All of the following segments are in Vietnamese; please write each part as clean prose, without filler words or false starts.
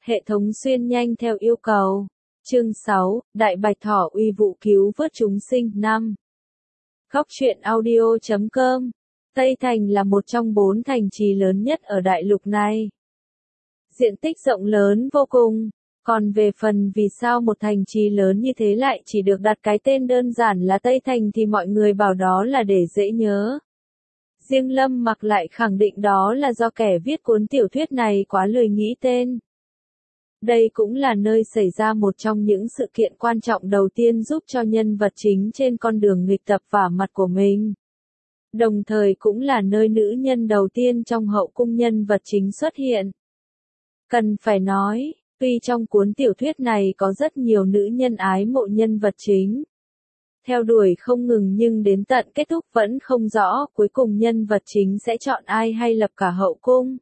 Hệ thống xuyên nhanh theo yêu cầu. Chương 6, Đại Bạch Thỏ uy vũ cứu vớt chúng sinh 5. Góc truyện audio.com. Tây Thành là một trong 4 thành trì lớn nhất ở đại lục này. Diện tích rộng lớn vô cùng. Còn về phần vì sao một thành trì lớn như thế lại chỉ được đặt cái tên đơn giản là Tây Thành thì mọi người bảo đó là để dễ nhớ. Riêng Lâm Mặc lại khẳng định đó là do kẻ viết cuốn tiểu thuyết này quá lười nghĩ tên. Đây cũng là nơi xảy ra một trong những sự kiện quan trọng đầu tiên giúp cho nhân vật chính trên con đường nghịch tập vả mặt của mình. Đồng thời cũng là nơi nữ nhân đầu tiên trong hậu cung nhân vật chính xuất hiện. Cần phải nói, tuy trong cuốn tiểu thuyết này có rất nhiều nữ nhân ái mộ nhân vật chính, theo đuổi không ngừng nhưng đến tận kết thúc vẫn không rõ cuối cùng nhân vật chính sẽ chọn ai hay lập cả hậu cung.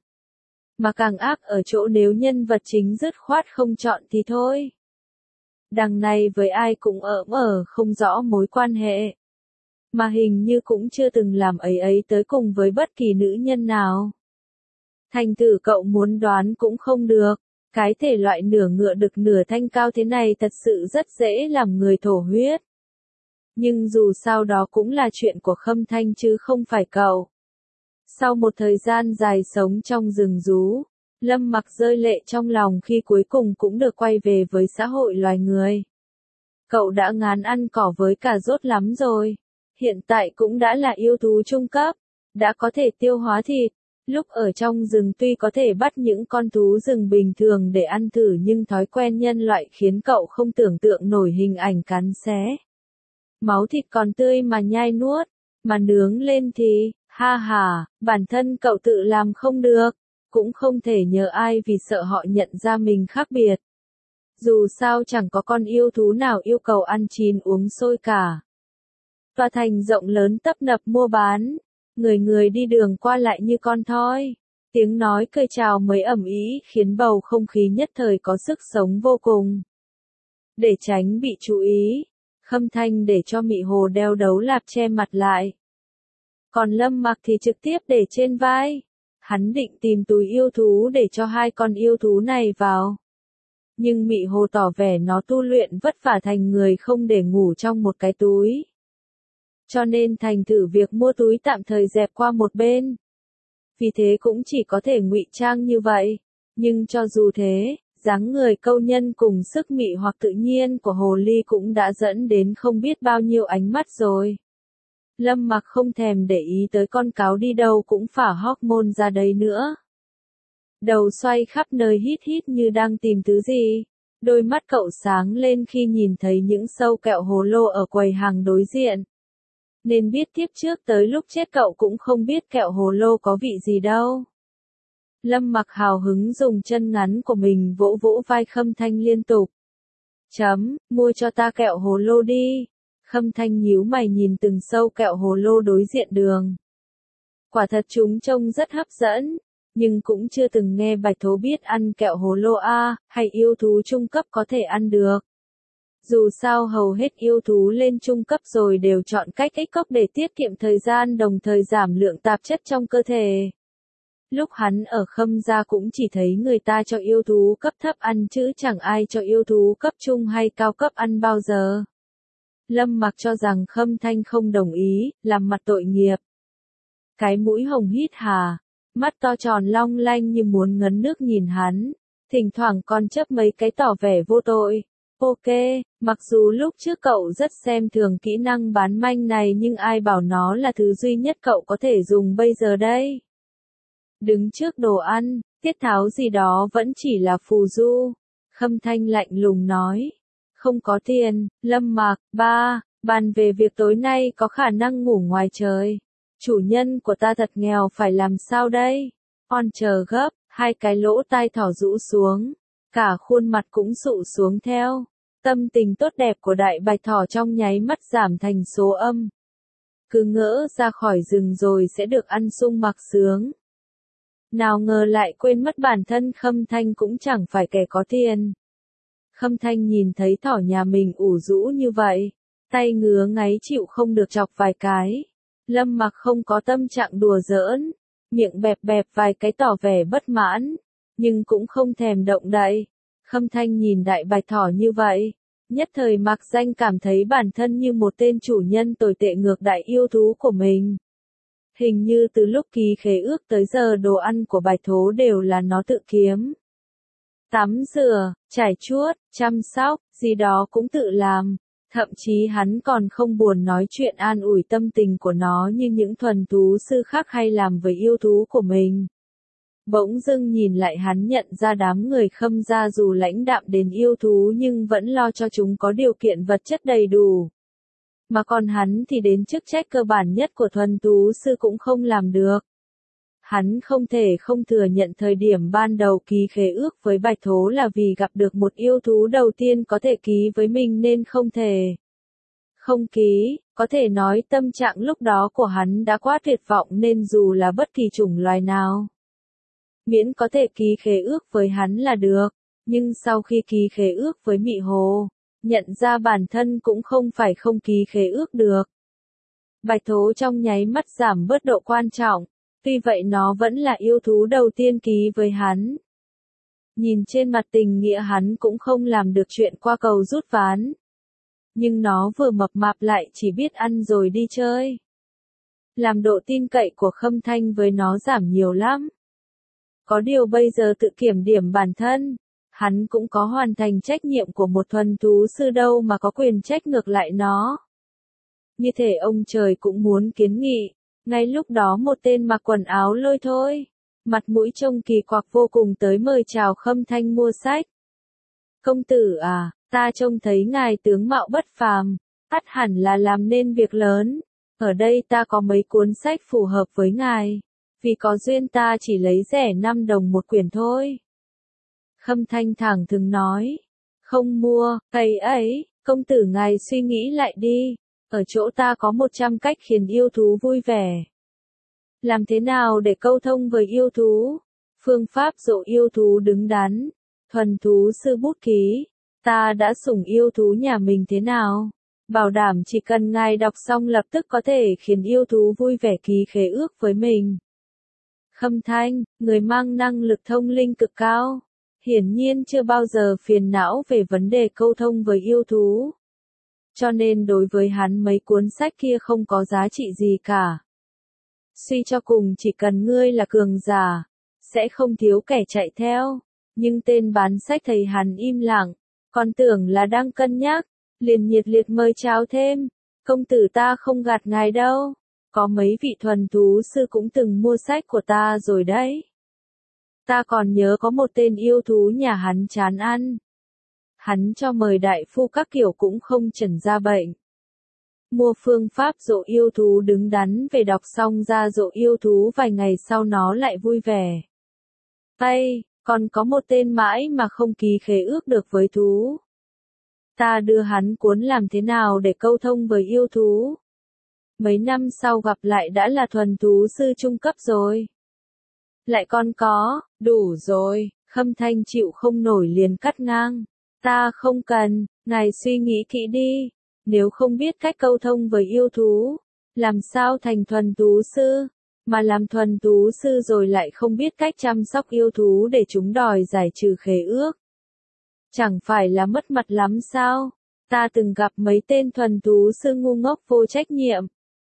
Mà càng ác ở chỗ nếu nhân vật chính dứt khoát không chọn thì thôi. Đằng này với ai cũng không rõ mối quan hệ. Mà hình như cũng chưa từng làm ấy tới cùng với bất kỳ nữ nhân nào. Thành thử cậu muốn đoán cũng không được. Cái thể loại nửa ngựa đực nửa thanh cao thế này thật sự rất dễ làm người thổ huyết. Nhưng dù sao đó cũng là chuyện của Khâm Thanh chứ không phải cậu. Sau một thời gian dài sống trong rừng rú, Lâm Mặc rơi lệ trong lòng khi cuối cùng cũng được quay về với xã hội loài người. Cậu đã ngán ăn cỏ với cà rốt lắm rồi. Hiện tại cũng đã là yêu thú trung cấp, đã có thể tiêu hóa thịt. Lúc ở trong rừng tuy có thể bắt những con thú rừng bình thường để ăn thử nhưng thói quen nhân loại khiến cậu không tưởng tượng nổi hình ảnh cắn xé. Máu thịt còn tươi mà nhai nuốt, mà nướng lên thì, ha ha, bản thân cậu tự làm không được, cũng không thể nhờ ai vì sợ họ nhận ra mình khác biệt. Dù sao chẳng có con yêu thú nào yêu cầu ăn chín uống sôi cả. Tòa thành rộng lớn tấp nập mua bán, người đi đường qua lại như con thoi. Tiếng nói cười chào mới ầm ĩ khiến bầu không khí nhất thời có sức sống vô cùng. Để tránh bị chú ý, Khâm Thanh để cho Mị Hồ đeo đấu lạp che mặt lại. Còn Lâm Mặc thì trực tiếp để trên vai. Hắn định tìm túi yêu thú để cho hai con yêu thú này vào. Nhưng Mị Hồ tỏ vẻ nó tu luyện vất vả thành người không để ngủ trong một cái túi. Cho nên thành thử việc mua túi tạm thời dẹp qua một bên. Vì thế cũng chỉ có thể ngụy trang như vậy. Nhưng cho dù thế, dáng người câu nhân cùng sức mị hoặc tự nhiên của hồ ly cũng đã dẫn đến không biết bao nhiêu ánh mắt rồi. Lâm Mặc không thèm để ý tới con cáo đi đâu cũng phả hormone ra đấy nữa. Đầu xoay khắp nơi hít như đang tìm thứ gì. Đôi mắt cậu sáng lên khi nhìn thấy những sâu kẹo hồ lô ở quầy hàng đối diện. Nên biết tiếp trước tới lúc chết cậu cũng không biết kẹo hồ lô có vị gì đâu. Lâm Mặc hào hứng dùng chân ngắn của mình vỗ vỗ vai Khâm Thanh liên tục. Mua cho ta kẹo hồ lô đi. Khâm Thanh nhíu mày nhìn từng sâu kẹo hồ lô đối diện đường. Quả thật chúng trông rất hấp dẫn, nhưng cũng chưa từng nghe Bạch Thố biết ăn kẹo hồ lô hay yêu thú trung cấp có thể ăn được. Dù sao hầu hết yêu thú lên trung cấp rồi đều chọn cách ích cốc để tiết kiệm thời gian đồng thời giảm lượng tạp chất trong cơ thể. Lúc hắn ở Khâm gia cũng chỉ thấy người ta cho yêu thú cấp thấp ăn chứ chẳng ai cho yêu thú cấp trung hay cao cấp ăn bao giờ. Lâm Mặc cho rằng Khâm Thanh không đồng ý, làm mặt tội nghiệp. Cái mũi hồng hít hà, mắt to tròn long lanh như muốn ngấn nước nhìn hắn, thỉnh thoảng còn chớp mấy cái tỏ vẻ vô tội. Ok, mặc dù lúc trước cậu rất xem thường kỹ năng bán manh này nhưng ai bảo nó là thứ duy nhất cậu có thể dùng bây giờ đây. Đứng trước đồ ăn, tiết tháo gì đó vẫn chỉ là phù du. Khâm Thanh lạnh lùng nói. Không có tiền, Lâm Mặc, bàn về việc tối nay có khả năng ngủ ngoài trời. Chủ nhân của ta thật nghèo phải làm sao đây? Chờ gấp, hai cái lỗ tai thỏ rũ xuống. Cả khuôn mặt cũng sụ xuống theo. Tâm tình tốt đẹp của đại bạch thỏ trong nháy mắt giảm thành số âm. Cứ ngỡ ra khỏi rừng rồi sẽ được ăn sung mặc sướng. Nào ngờ lại quên mất bản thân Khâm Thanh cũng chẳng phải kẻ có tiền. Khâm Thanh nhìn thấy thỏ nhà mình ủ rũ như vậy, tay ngứa ngáy chịu không được chọc vài cái. Lâm Mặc không có tâm trạng đùa giỡn, miệng bẹp vài cái tỏ vẻ bất mãn, nhưng cũng không thèm động đậy. Khâm Thanh nhìn đại bạch thỏ như vậy, nhất thời mặc danh cảm thấy bản thân như một tên chủ nhân tồi tệ ngược đại yêu thú của mình. Hình như từ lúc ký khế ước tới giờ đồ ăn của bạch thố đều là nó tự kiếm. Tắm rửa, trải chuốt, chăm sóc, gì đó cũng tự làm. Thậm chí hắn còn không buồn nói chuyện an ủi tâm tình của nó như những thuần thú sư khác hay làm với yêu thú của mình. Bỗng dưng nhìn lại hắn nhận ra đám người Khâm gia dù lãnh đạm đến yêu thú nhưng vẫn lo cho chúng có điều kiện vật chất đầy đủ. Mà còn hắn thì đến chức trách cơ bản nhất của thuần thú sư cũng không làm được. Hắn không thể không thừa nhận thời điểm ban đầu ký khế ước với bạch thố là vì gặp được một yêu thú đầu tiên có thể ký với mình nên không thể. Không ký, có thể nói tâm trạng lúc đó của hắn đã quá tuyệt vọng nên dù là bất kỳ chủng loài nào. Miễn có thể ký khế ước với hắn là được, nhưng sau khi ký khế ước với Mị Hồ, nhận ra bản thân cũng không phải không ký khế ước được. Bạch thố trong nháy mắt giảm bớt độ quan trọng, tuy vậy nó vẫn là yêu thú đầu tiên ký với hắn. Nhìn trên mặt tình nghĩa hắn cũng không làm được chuyện qua cầu rút ván. Nhưng nó vừa mập mạp lại chỉ biết ăn rồi đi chơi. Làm độ tin cậy của Khâm Thanh với nó giảm nhiều lắm. Có điều bây giờ tự kiểm điểm bản thân, hắn cũng có hoàn thành trách nhiệm của một thuần thú sư đâu mà có quyền trách ngược lại nó. Như thể ông trời cũng muốn kiến nghị, ngay lúc đó một tên mặc quần áo lôi thôi, mặt mũi trông kỳ quặc vô cùng tới mời chào Khâm Thanh mua sách. Công tử à, ta trông thấy ngài tướng mạo bất phàm, ắt hẳn là làm nên việc lớn, ở đây ta có mấy cuốn sách phù hợp với ngài. Vì có duyên ta chỉ lấy rẻ 5 đồng một quyển thôi. Khâm Thanh thẳng thừng nói. Không mua, cây ấy, công tử ngài suy nghĩ lại đi. Ở chỗ ta có 100 cách khiến yêu thú vui vẻ. Làm thế nào để câu thông với yêu thú? Phương pháp dỗ yêu thú đứng đắn. Thuần thú sư bút ký. Ta đã sủng yêu thú nhà mình thế nào? Bảo đảm chỉ cần ngài đọc xong lập tức có thể khiến yêu thú vui vẻ ký khế ước với mình. Khâm Thanh, người mang năng lực thông linh cực cao, hiển nhiên chưa bao giờ phiền não về vấn đề câu thông với yêu thú. Cho nên đối với hắn mấy cuốn sách kia không có giá trị gì cả. Suy cho cùng chỉ cần ngươi là cường giả, sẽ không thiếu kẻ chạy theo. Nhưng tên bán sách thấy hắn im lặng, còn tưởng là đang cân nhắc, liền nhiệt liệt mời chào thêm. Công tử ta không gạt ngài đâu. Có mấy vị thuần thú sư cũng từng mua sách của ta rồi đấy. Ta còn nhớ có một tên yêu thú nhà hắn chán ăn. Hắn cho mời đại phu các kiểu cũng không chẩn ra bệnh. Mua phương pháp dỗ yêu thú đứng đắn về đọc xong ra dỗ yêu thú vài ngày sau nó lại vui vẻ. Tây, còn có một tên mãi mà không ký khế ước được với thú. Ta đưa hắn cuốn làm thế nào để câu thông với yêu thú. Mấy năm sau gặp lại đã là thuần thú sư trung cấp rồi. Lại còn có, đủ rồi, Khâm Thanh chịu không nổi liền cắt ngang. Ta không cần, ngài suy nghĩ kỹ đi. Nếu không biết cách câu thông với yêu thú, làm sao thành thuần thú sư, mà làm thuần thú sư rồi lại không biết cách chăm sóc yêu thú để chúng đòi giải trừ khế ước. Chẳng phải là mất mặt lắm sao? Ta từng gặp mấy tên thuần thú sư ngu ngốc vô trách nhiệm.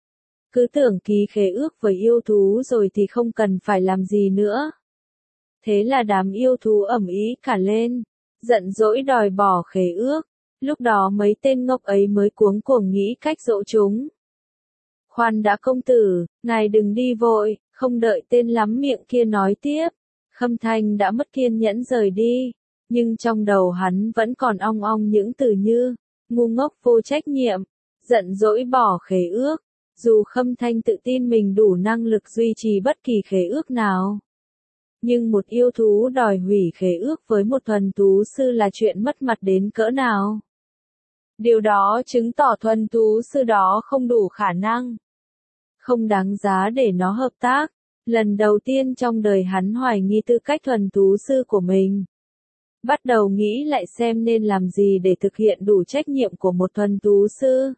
Cứ tưởng ký khế ước với yêu thú rồi thì không cần phải làm gì nữa. Thế là đám yêu thú ầm ĩ cả lên, giận dỗi đòi bỏ khế ước. Lúc đó mấy tên ngốc ấy mới cuống cuồng nghĩ cách dỗ chúng. Khoan đã công tử, ngài đừng đi vội, không đợi tên lắm miệng kia nói tiếp. Khâm Thanh đã mất kiên nhẫn rời đi, nhưng trong đầu hắn vẫn còn ong ong những từ như, ngu ngốc vô trách nhiệm, giận dỗi bỏ khế ước. Dù Khâm Thanh tự tin mình đủ năng lực duy trì bất kỳ khế ước nào. Nhưng một yêu thú đòi hủy khế ước với một thuần thú sư là chuyện mất mặt đến cỡ nào. Điều đó chứng tỏ thuần thú sư đó không đủ khả năng. Không đáng giá để nó hợp tác. Lần đầu tiên trong đời hắn hoài nghi tư cách thuần thú sư của mình. Bắt đầu nghĩ lại xem nên làm gì để thực hiện đủ trách nhiệm của một thuần thú sư.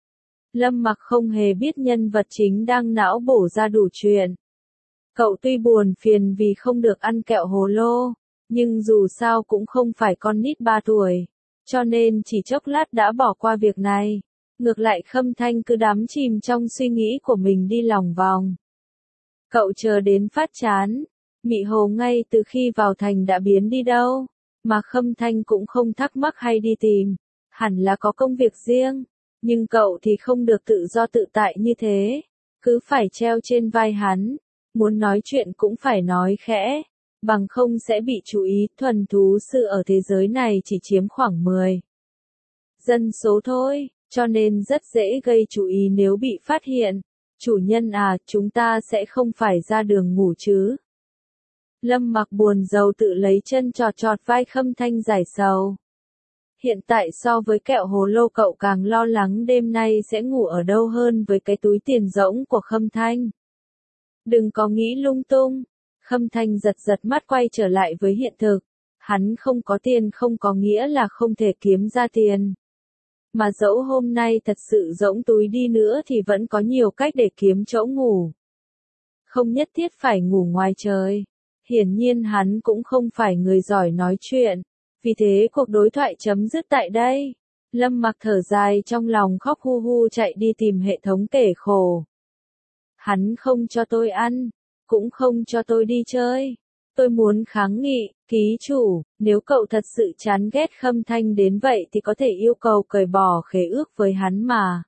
Lâm Mặc không hề biết nhân vật chính đang não bổ ra đủ chuyện. Cậu tuy buồn phiền vì không được ăn kẹo hồ lô, Nhưng dù sao cũng không phải con nít 3 tuổi, cho nên chỉ chốc lát đã bỏ qua việc này. Ngược lại Khâm Thanh cứ đắm chìm trong suy nghĩ của mình đi lòng vòng. Cậu chờ đến phát chán, Mị Hồ ngay từ khi vào thành đã biến đi đâu, mà Khâm Thanh cũng không thắc mắc hay đi tìm, hẳn là có công việc riêng, nhưng cậu thì không được tự do tự tại như thế, cứ phải treo trên vai hắn, muốn nói chuyện cũng phải nói khẽ, bằng không sẽ bị chú ý. Thuần thú sư ở thế giới này chỉ chiếm khoảng 10 dân số thôi, cho nên rất dễ gây chú ý nếu bị phát hiện. Chủ nhân à, chúng ta sẽ không phải ra đường ngủ chứ? Lâm Mặc buồn rầu tự lấy chân chọt chọt vai Khâm Thanh giải sầu. Hiện tại so với kẹo hồ lô cậu càng lo lắng đêm nay sẽ ngủ ở đâu hơn với cái túi tiền rỗng của Khâm Thanh. Đừng có nghĩ lung tung. Khâm Thanh giật giật mắt quay trở lại với hiện thực. Hắn không có tiền không có nghĩa là không thể kiếm ra tiền. Mà dẫu hôm nay thật sự rỗng túi đi nữa thì vẫn có nhiều cách để kiếm chỗ ngủ. Không nhất thiết phải ngủ ngoài trời. Hiển nhiên hắn cũng không phải người giỏi nói chuyện. Vì thế cuộc đối thoại chấm dứt tại đây. Lâm Mặc thở dài trong lòng khóc hu hu chạy đi tìm hệ thống kể khổ. Hắn không cho tôi ăn, cũng không cho tôi đi chơi. Tôi muốn kháng nghị, ký chủ, nếu cậu thật sự chán ghét Khâm Thanh đến vậy thì có thể yêu cầu cởi bỏ khế ước với hắn mà.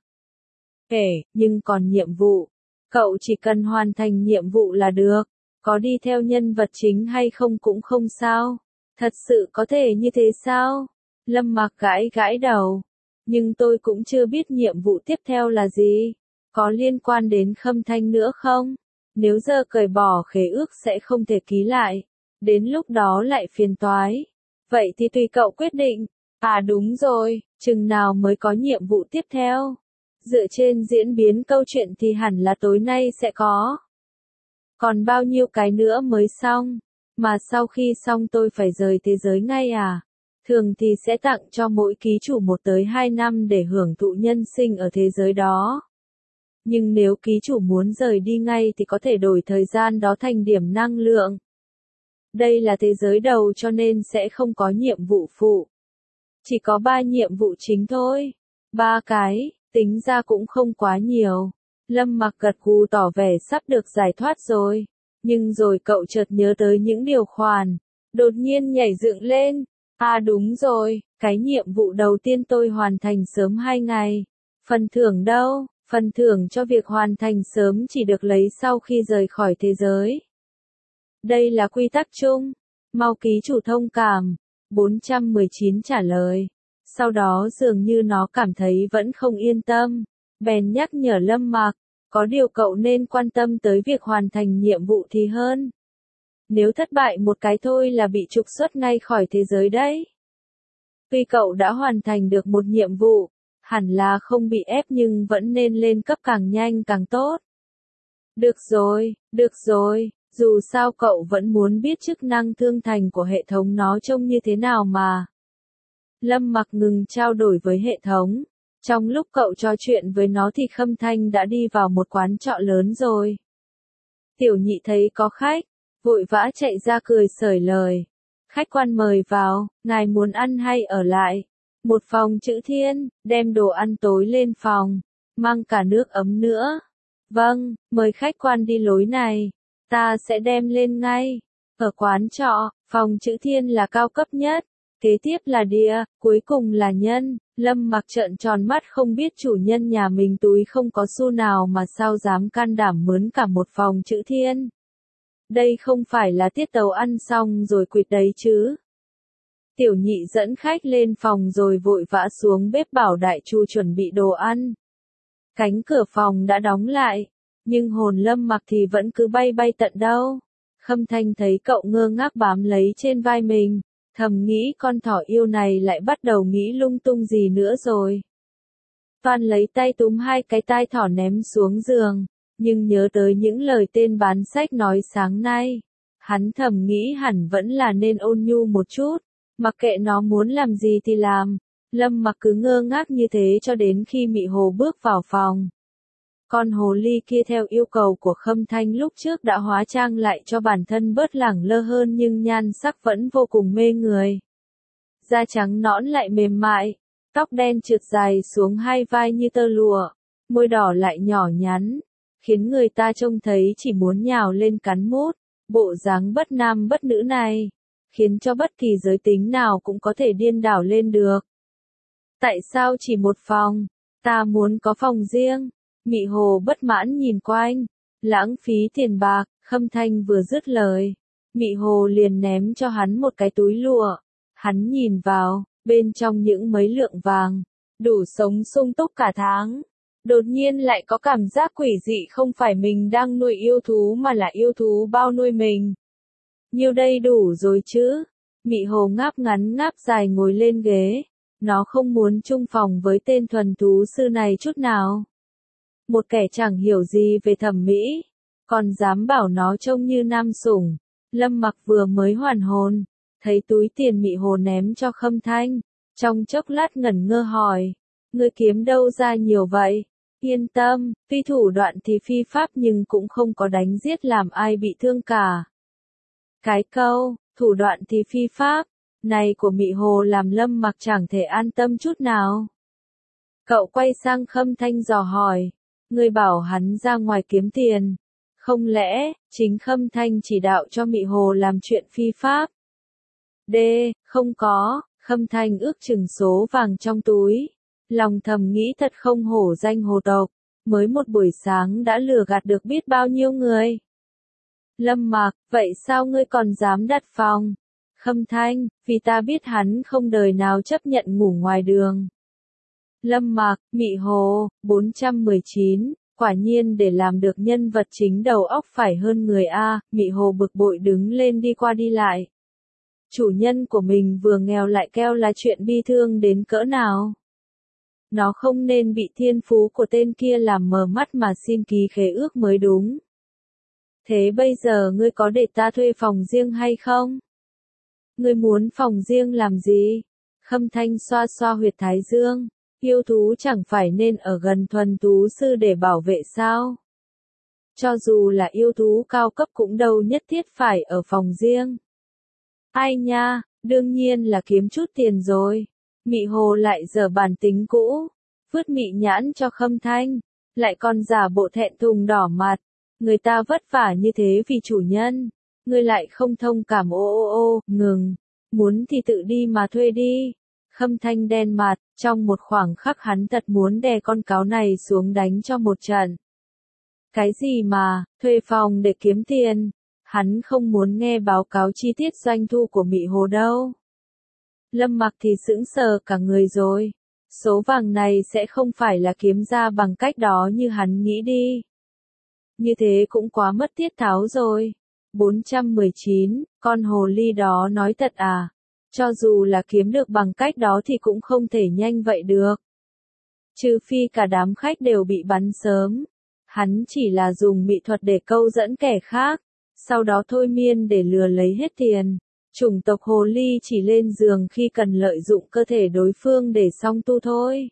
Nhưng còn nhiệm vụ, cậu chỉ cần hoàn thành nhiệm vụ là được, có đi theo nhân vật chính hay không cũng không sao. Thật sự có thể như thế sao? Lâm Mặc gãi gãi đầu. Nhưng tôi cũng chưa biết nhiệm vụ tiếp theo là gì. Có liên quan đến Khâm Thanh nữa không? Nếu giờ cởi bỏ khế ước sẽ không thể ký lại. Đến lúc đó lại phiền toái. Vậy thì tùy cậu quyết định. À đúng rồi, chừng nào mới có nhiệm vụ tiếp theo? Dựa trên diễn biến câu chuyện thì hẳn là tối nay sẽ có. Còn bao nhiêu cái nữa mới xong? Mà sau khi xong tôi phải rời thế giới ngay à? Thường thì sẽ tặng cho mỗi ký chủ 1 tới 2 năm để hưởng thụ nhân sinh ở thế giới đó. Nhưng nếu ký chủ muốn rời đi ngay thì có thể đổi thời gian đó thành điểm năng lượng. Đây là thế giới đầu cho nên sẽ không có nhiệm vụ phụ. Chỉ có 3 nhiệm vụ chính thôi. 3 cái, tính ra cũng không quá nhiều. Lâm Mặc gật gù tỏ vẻ sắp được giải thoát rồi. Nhưng rồi cậu chợt nhớ tới những điều khoản. Đột nhiên nhảy dựng lên. À đúng rồi, cái nhiệm vụ đầu tiên tôi hoàn thành sớm 2 ngày. Phần thưởng đâu? Phần thưởng cho việc hoàn thành sớm chỉ được lấy sau khi rời khỏi thế giới. Đây là quy tắc chung. Mau ký chủ thông cảm. 419 trả lời. Sau đó dường như nó cảm thấy vẫn không yên tâm. Bèn nhắc nhở Lâm Mặc. Có điều cậu nên quan tâm tới việc hoàn thành nhiệm vụ thì hơn. Nếu thất bại một cái thôi là bị trục xuất ngay khỏi thế giới đấy. Tuy cậu đã hoàn thành được một nhiệm vụ, hẳn là không bị ép nhưng vẫn nên lên cấp càng nhanh càng tốt. Được rồi, dù sao cậu vẫn muốn biết chức năng thương thành của hệ thống nó trông như thế nào mà. Lâm Mặc ngừng trao đổi với hệ thống. Trong lúc cậu trò chuyện với nó thì Khâm Thanh đã đi vào một quán trọ lớn rồi. Tiểu Nhị thấy có khách, vội vã chạy ra cười xởi lời. Khách quan mời vào, ngài muốn ăn hay ở lại? Một phòng chữ thiên, đem đồ ăn tối lên phòng, mang cả nước ấm nữa. Vâng, mời khách quan đi lối này, ta sẽ đem lên ngay. Ở quán trọ, phòng chữ thiên là cao cấp nhất, kế tiếp là địa, cuối cùng là nhân. Lâm Mặc trợn tròn mắt không biết chủ nhân nhà mình túi không có xu nào mà sao dám can đảm mướn cả một phòng chữ thiên. Đây không phải là tiết tấu ăn xong rồi quỵt đấy chứ. Tiểu Nhị dẫn khách lên phòng rồi vội vã xuống bếp bảo đại chu chuẩn bị đồ ăn. Cánh cửa phòng đã đóng lại, nhưng hồn Lâm Mặc thì vẫn cứ bay bay tận đâu. Khâm Thanh thấy cậu ngơ ngác bám lấy trên vai mình, thầm nghĩ con thỏ yêu này lại bắt đầu nghĩ lung tung gì nữa rồi. Toan lấy tay túm 2 cái tai thỏ ném xuống giường, nhưng nhớ tới những lời tên bán sách nói sáng nay. Hắn thầm nghĩ hẳn vẫn là nên ôn nhu một chút, mặc kệ nó muốn làm gì thì làm. Lâm Mặc cứ ngơ ngác như thế cho đến khi Mị Hồ bước vào phòng. Con hồ ly kia theo yêu cầu của Khâm Thanh lúc trước đã hóa trang lại cho bản thân bớt lẳng lơ hơn nhưng nhan sắc vẫn vô cùng mê người. Da trắng nõn lại mềm mại, tóc đen trượt dài xuống hai vai như tơ lụa, môi đỏ lại nhỏ nhắn, khiến người ta trông thấy chỉ muốn nhào lên cắn mút. Bộ dáng bất nam bất nữ này, khiến cho bất kỳ giới tính nào cũng có thể điên đảo lên được. Tại sao chỉ một phòng? Ta muốn có phòng riêng. Mị Hồ bất mãn nhìn quanh, lãng phí tiền bạc. Khâm Thanh vừa dứt lời, Mị Hồ liền ném cho hắn một cái túi lụa. Hắn nhìn vào, bên trong những mấy lượng vàng, đủ sống sung túc cả tháng. Đột nhiên lại có cảm giác quỷ dị, không phải mình đang nuôi yêu thú mà là yêu thú bao nuôi mình. Nhiêu đây đủ rồi chứ? Mị Hồ ngáp ngắn ngáp dài ngồi lên ghế. Nó không muốn chung phòng với tên thuần thú sư này chút nào. Một kẻ chẳng hiểu gì về thẩm mỹ, còn dám bảo nó trông như nam sủng. Lâm Mặc vừa mới hoàn hồn, thấy túi tiền Mị Hồ ném cho Khâm Thanh, trong chốc lát ngẩn ngơ hỏi, ngươi kiếm đâu ra nhiều vậy? Yên tâm, tuy thủ đoạn thì phi pháp nhưng cũng không có đánh giết làm ai bị thương cả. Cái câu, thủ đoạn thì phi pháp, này của Mị Hồ làm Lâm Mặc chẳng thể an tâm chút nào. Cậu quay sang Khâm Thanh dò hỏi, ngươi bảo hắn ra ngoài kiếm tiền, không lẽ chính Khâm Thanh chỉ đạo cho Mị Hồ làm chuyện phi pháp? D, không có. Khâm Thanh ước chừng số vàng trong túi, lòng thầm nghĩ thật không hổ danh hồ tộc, mới một buổi sáng đã lừa gạt được biết bao nhiêu người. Lâm Mặc, vậy sao ngươi còn dám đặt phòng? Khâm Thanh, vì ta biết hắn không đời nào chấp nhận ngủ ngoài đường. Lâm Mặc, Mị Hồ, 419, quả nhiên để làm được nhân vật chính đầu óc phải hơn người a. Mị Hồ bực bội đứng lên đi qua đi lại. Chủ nhân của mình vừa nghèo lại keo là chuyện bi thương đến cỡ nào. Nó không nên bị thiên phú của tên kia làm mờ mắt mà xin ký khế ước mới đúng. Thế bây giờ ngươi có để ta thuê phòng riêng hay không? Ngươi muốn phòng riêng làm gì? Khâm Thanh xoa xoa huyệt thái dương. Yêu thú chẳng phải nên ở gần thuần thú sư để bảo vệ sao? Cho dù là yêu thú cao cấp cũng đâu nhất thiết phải ở phòng riêng. Ai nha, đương nhiên là kiếm chút tiền rồi. Mị Hồ lại giở bản tính cũ, vứt mị nhãn cho Khâm Thanh, lại còn giả bộ thẹn thùng đỏ mặt. Người ta vất vả như thế vì chủ nhân, ngươi lại không thông cảm. Ngừng, muốn thì tự đi mà thuê đi. Khâm Thanh đen mặt, trong một khoảng khắc hắn thật muốn đè con cáo này xuống đánh cho một trận. Cái gì mà, thuê phòng để kiếm tiền? Hắn không muốn nghe báo cáo chi tiết doanh thu của Mị Hồ đâu. Lâm Mặc thì sững sờ cả người rồi. Số vàng này sẽ không phải là kiếm ra bằng cách đó như hắn nghĩ đi. Như thế cũng quá mất tiết tháo rồi. 419, con hồ ly đó nói thật à? Cho dù là kiếm được bằng cách đó thì cũng không thể nhanh vậy được. Trừ phi cả đám khách đều bị bắn sớm. Hắn chỉ là dùng mỹ thuật để câu dẫn kẻ khác, sau đó thôi miên để lừa lấy hết tiền. Chủng tộc hồ ly chỉ lên giường khi cần lợi dụng cơ thể đối phương để song tu thôi.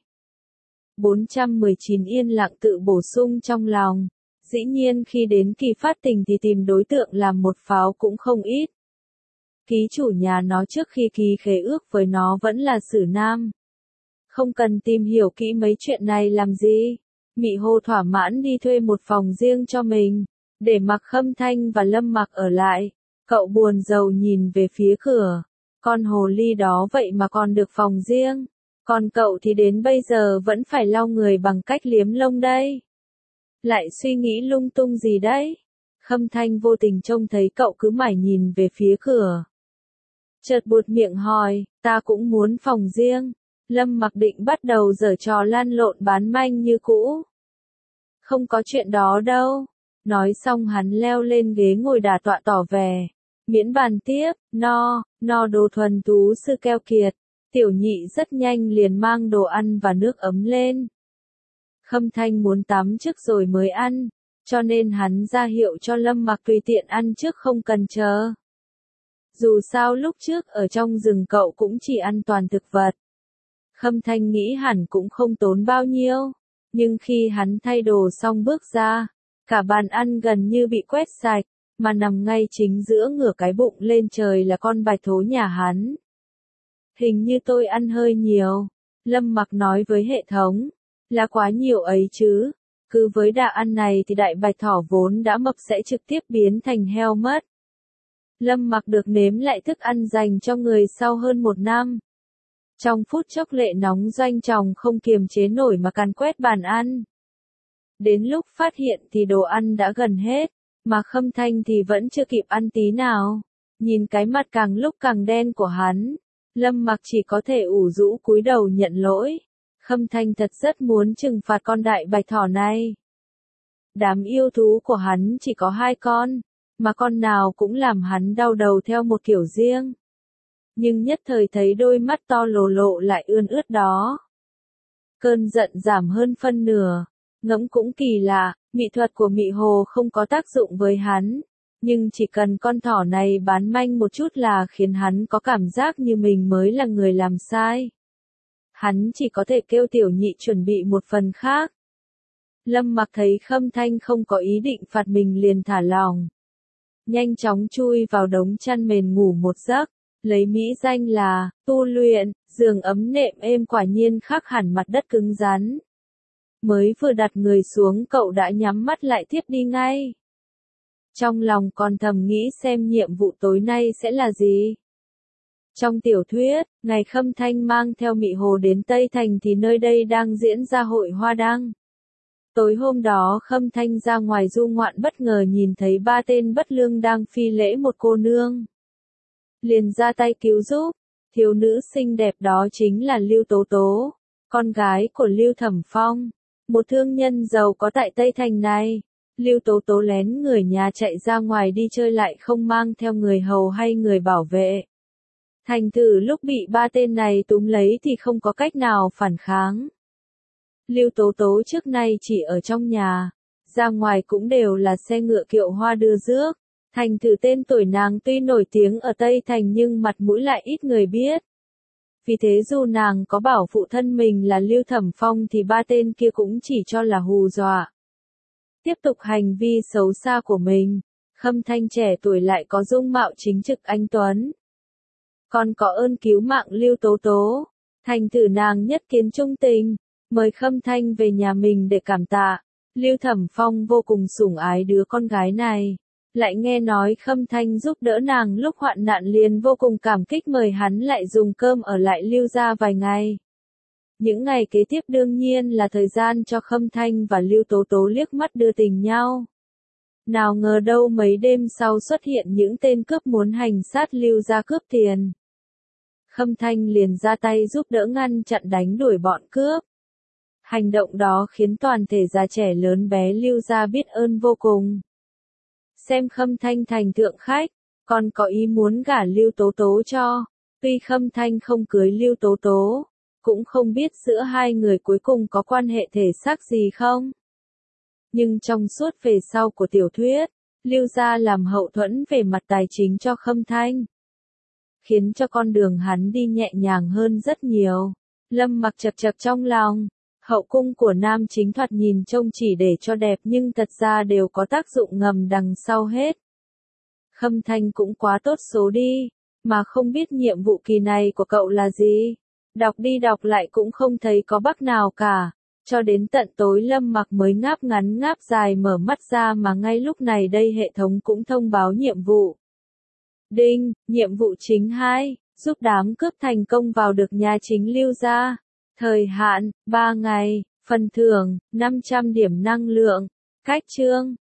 419 yên lặng tự bổ sung trong lòng. Dĩ nhiên khi đến kỳ phát tình thì tìm đối tượng làm một pháo cũng không ít. Ký chủ nhà nó trước khi ký khế ước với nó vẫn là Sử Nam. Không cần tìm hiểu kỹ mấy chuyện này làm gì. Mị Hồ thỏa mãn đi thuê một phòng riêng cho mình, để mặc Khâm Thanh và Lâm Mặc ở lại. Cậu buồn rầu nhìn về phía cửa. Con hồ ly đó vậy mà còn được phòng riêng. Còn cậu thì đến bây giờ vẫn phải lau người bằng cách liếm lông đây. Lại suy nghĩ lung tung gì đấy? Khâm Thanh vô tình trông thấy cậu cứ mải nhìn về phía cửa. Chợt buột miệng hỏi, ta cũng muốn phòng riêng. Lâm Mặc định bắt đầu giở trò lăn lộn bán manh như cũ. Không có chuyện đó đâu. Nói xong hắn leo lên ghế ngồi đả tọa tỏ vẻ. Miễn bàn tiếp, no đồ thuần thú sư keo kiệt. Tiểu nhị rất nhanh liền mang đồ ăn và nước ấm lên. Khâm Thanh muốn tắm trước rồi mới ăn, cho nên hắn ra hiệu cho Lâm Mặc tùy tiện ăn trước không cần chờ. Dù sao lúc trước ở trong rừng cậu cũng chỉ ăn toàn thực vật. Khâm Thanh nghĩ hẳn cũng không tốn bao nhiêu. Nhưng khi hắn thay đồ xong bước ra, cả bàn ăn gần như bị quét sạch, mà nằm ngay chính giữa ngửa cái bụng lên trời là con bạch thố nhà hắn. Hình như tôi ăn hơi nhiều, Lâm Mặc nói với hệ thống, là quá nhiều ấy chứ, cứ với đà ăn này thì đại bạch thỏ vốn đã mập sẽ trực tiếp biến thành heo mất. Lâm Mặc được nếm lại thức ăn dành cho người sau hơn 1 năm. Trong phút chốc lệ nóng doanh tròng không kiềm chế nổi mà càn quét bàn ăn. Đến lúc phát hiện thì đồ ăn đã gần hết, mà Khâm Thanh thì vẫn chưa kịp ăn tí nào. Nhìn cái mặt càng lúc càng đen của hắn, Lâm Mặc chỉ có thể ủ rũ cúi đầu nhận lỗi. Khâm Thanh thật rất muốn trừng phạt con đại bạch thỏ này. Đám yêu thú của hắn chỉ có 2 con, mà con nào cũng làm hắn đau đầu theo một kiểu riêng. Nhưng nhất thời thấy đôi mắt to lồ lộ lại ươn ướt đó. Cơn giận giảm hơn phân nửa, ngẫm cũng kỳ lạ, mỹ thuật của Mị Hồ không có tác dụng với hắn. Nhưng chỉ cần con thỏ này bán manh một chút là khiến hắn có cảm giác như mình mới là người làm sai. Hắn chỉ có thể kêu tiểu nhị chuẩn bị một phần khác. Lâm Mặc thấy Khâm Thanh không có ý định phạt mình liền thả lỏng. Nhanh chóng chui vào đống chăn mền ngủ một giấc, lấy mỹ danh là tu luyện, giường ấm nệm êm quả nhiên khác hẳn mặt đất cứng rắn. Mới vừa đặt người xuống cậu đã nhắm mắt lại thiếp đi ngay. Trong lòng còn thầm nghĩ xem nhiệm vụ tối nay sẽ là gì. Trong tiểu thuyết, ngày Khâm Thanh mang theo Mị Hồ đến Tây Thành thì nơi đây đang diễn ra hội hoa đăng. Tối hôm đó Khâm Thanh ra ngoài du ngoạn bất ngờ nhìn thấy 3 tên bất lương đang phi lễ một cô nương. Liền ra tay cứu giúp, thiếu nữ xinh đẹp đó chính là Lưu Tố Tố, con gái của Lưu Thẩm Phong, một thương nhân giàu có tại Tây Thành này. Lưu Tố Tố lén người nhà chạy ra ngoài đi chơi lại không mang theo người hầu hay người bảo vệ. Thành thử lúc bị 3 tên này túm lấy thì không có cách nào phản kháng. Lưu Tố Tố trước nay chỉ ở trong nhà, ra ngoài cũng đều là xe ngựa kiệu hoa đưa rước. Thành thử tên tuổi nàng tuy nổi tiếng ở Tây Thành nhưng mặt mũi lại ít người biết. Vì thế dù nàng có bảo phụ thân mình là Lưu Thẩm Phong thì 3 tên kia cũng chỉ cho là hù dọa. Tiếp tục hành vi xấu xa của mình, Khâm Thanh trẻ tuổi lại có dung mạo chính trực anh tuấn. Còn có ơn cứu mạng Lưu Tố Tố, thành thử nàng nhất kiến trung tình, mời Khâm Thanh về nhà mình để cảm tạ. Lưu Thẩm Phong vô cùng sủng ái đứa con gái này, lại nghe nói Khâm Thanh giúp đỡ nàng lúc hoạn nạn liền vô cùng cảm kích mời hắn lại dùng cơm ở lại Lưu gia vài ngày. Những ngày kế tiếp đương nhiên là thời gian cho Khâm Thanh và Lưu Tố Tố liếc mắt đưa tình nhau. Nào ngờ đâu mấy đêm sau xuất hiện những tên cướp muốn hành sát Lưu gia cướp tiền. Khâm Thanh liền ra tay giúp đỡ ngăn chặn đánh đuổi bọn cướp. Hành động đó khiến toàn thể già trẻ lớn bé Lưu gia biết ơn vô cùng. Xem Khâm Thanh thành thượng khách, còn có ý muốn gả Lưu Tố Tố cho. Tuy Khâm Thanh không cưới Lưu Tố Tố, cũng không biết giữa hai người cuối cùng có quan hệ thể xác gì không. Nhưng trong suốt về sau của tiểu thuyết, Lưu gia làm hậu thuẫn về mặt tài chính cho Khâm Thanh, khiến cho con đường hắn đi nhẹ nhàng hơn rất nhiều. Lâm Mặc chập chập trong lòng, hậu cung của nam chính thoạt nhìn trông chỉ để cho đẹp nhưng thật ra đều có tác dụng ngầm đằng sau hết. Khâm Thanh cũng quá tốt số đi, mà không biết nhiệm vụ kỳ này của cậu là gì. Đọc đi đọc lại cũng không thấy có bug nào cả. Cho đến tận tối Lâm Mặc mới ngáp ngắn ngáp dài mở mắt ra mà ngay lúc này đây hệ thống cũng thông báo nhiệm vụ. Đinh, nhiệm vụ chính 2, giúp đám cướp thành công vào được nhà chính Lưu gia. Thời hạn, 3 ngày, phần thưởng, 500 điểm năng lượng. Cách chương,